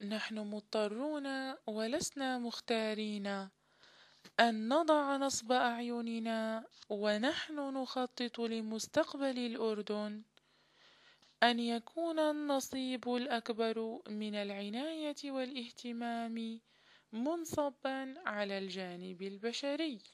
نحن مضطرون ولسنا مختارين أن نضع نصب أعيننا ونحن نخطط لمستقبل الأردن، أن يكون النصيب الأكبر من العناية والاهتمام منصبًا على الجانب البشري.